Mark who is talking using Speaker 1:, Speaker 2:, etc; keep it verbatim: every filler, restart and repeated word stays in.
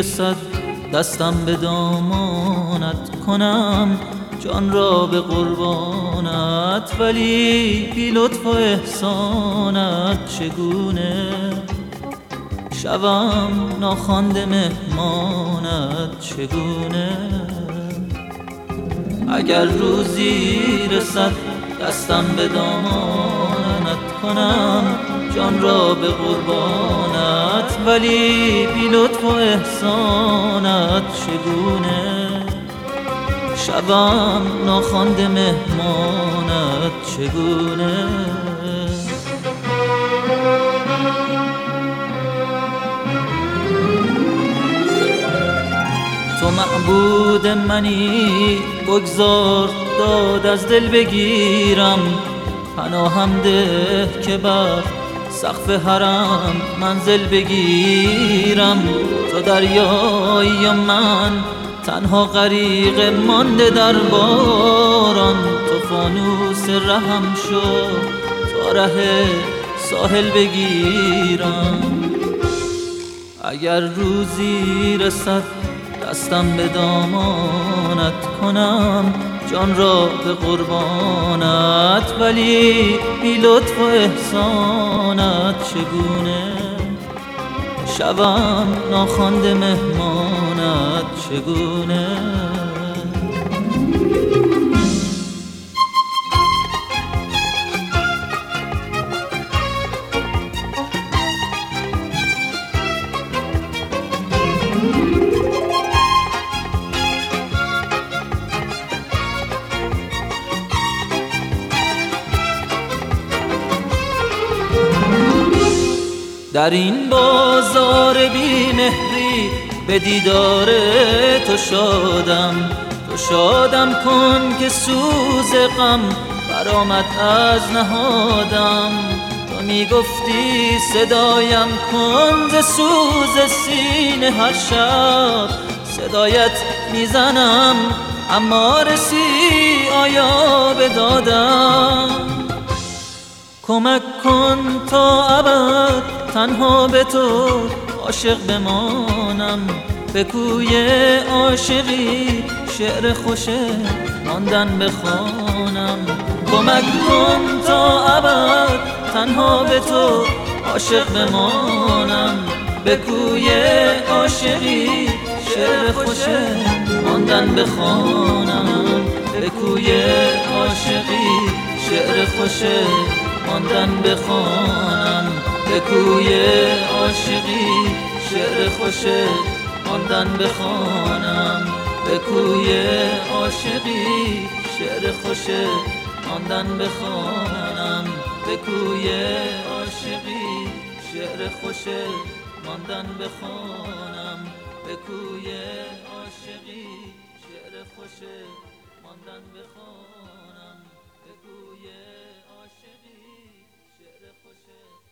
Speaker 1: رسد دستم به دامانت، کنم جان را به قربانت، ولی بی لطف و احسانت چگونه شوم ناخوانده مهمانت چگونه. اگر روزی رسد دستم به دامانت، کنم جان را به قربانت، ولی بی لطف و احسانت چگونه شوم ناخوانده مهمانت چگونه. تو معبود منی، بگذار داد از دل بگیرم، پناهم ده که بر سقف حرم منزل بگیرم. تو دریایی و من تنها غریق مانده در باران، تو فانوس رهم شو تا ره ساحل بگیرم. اگر روزی رسد دستم به دامانت، کنم جان را به قربانت، ولی بی لطف و احسانت چگونه شوم ناخوانده مهمانت چگونه. در این بازار بی مهری به دیدار تو شادم، تو شادم کن که سوز غم برآمد از نهادم. تو می گفتی صدایم کن ز سوز سینه، هر شب صدایت میزنم اما رسی آیا به دادم. کمک کن تا ابد تنها به تو عاشق بمانم، به کوی عاشقی شعر خوش ماندن بخوانم. کمک کن تا ابد تنها به تو عاشق بمانم، به کوی عاشقی شعر خوش ماندن بخوانم. به کوی عاشقی شعر خوش ماندن بخوانم، به کوی عاشقی شعر خوش ماندن بخوانم. به کوی عاشقی شعر خوش ماندن بخوانم، به کوی عاشقی شعر خوش ماندن بخوانم. به کوی عاشقی شعر خوش ماندن بخوانم، به کوی عاشقی شعر خوش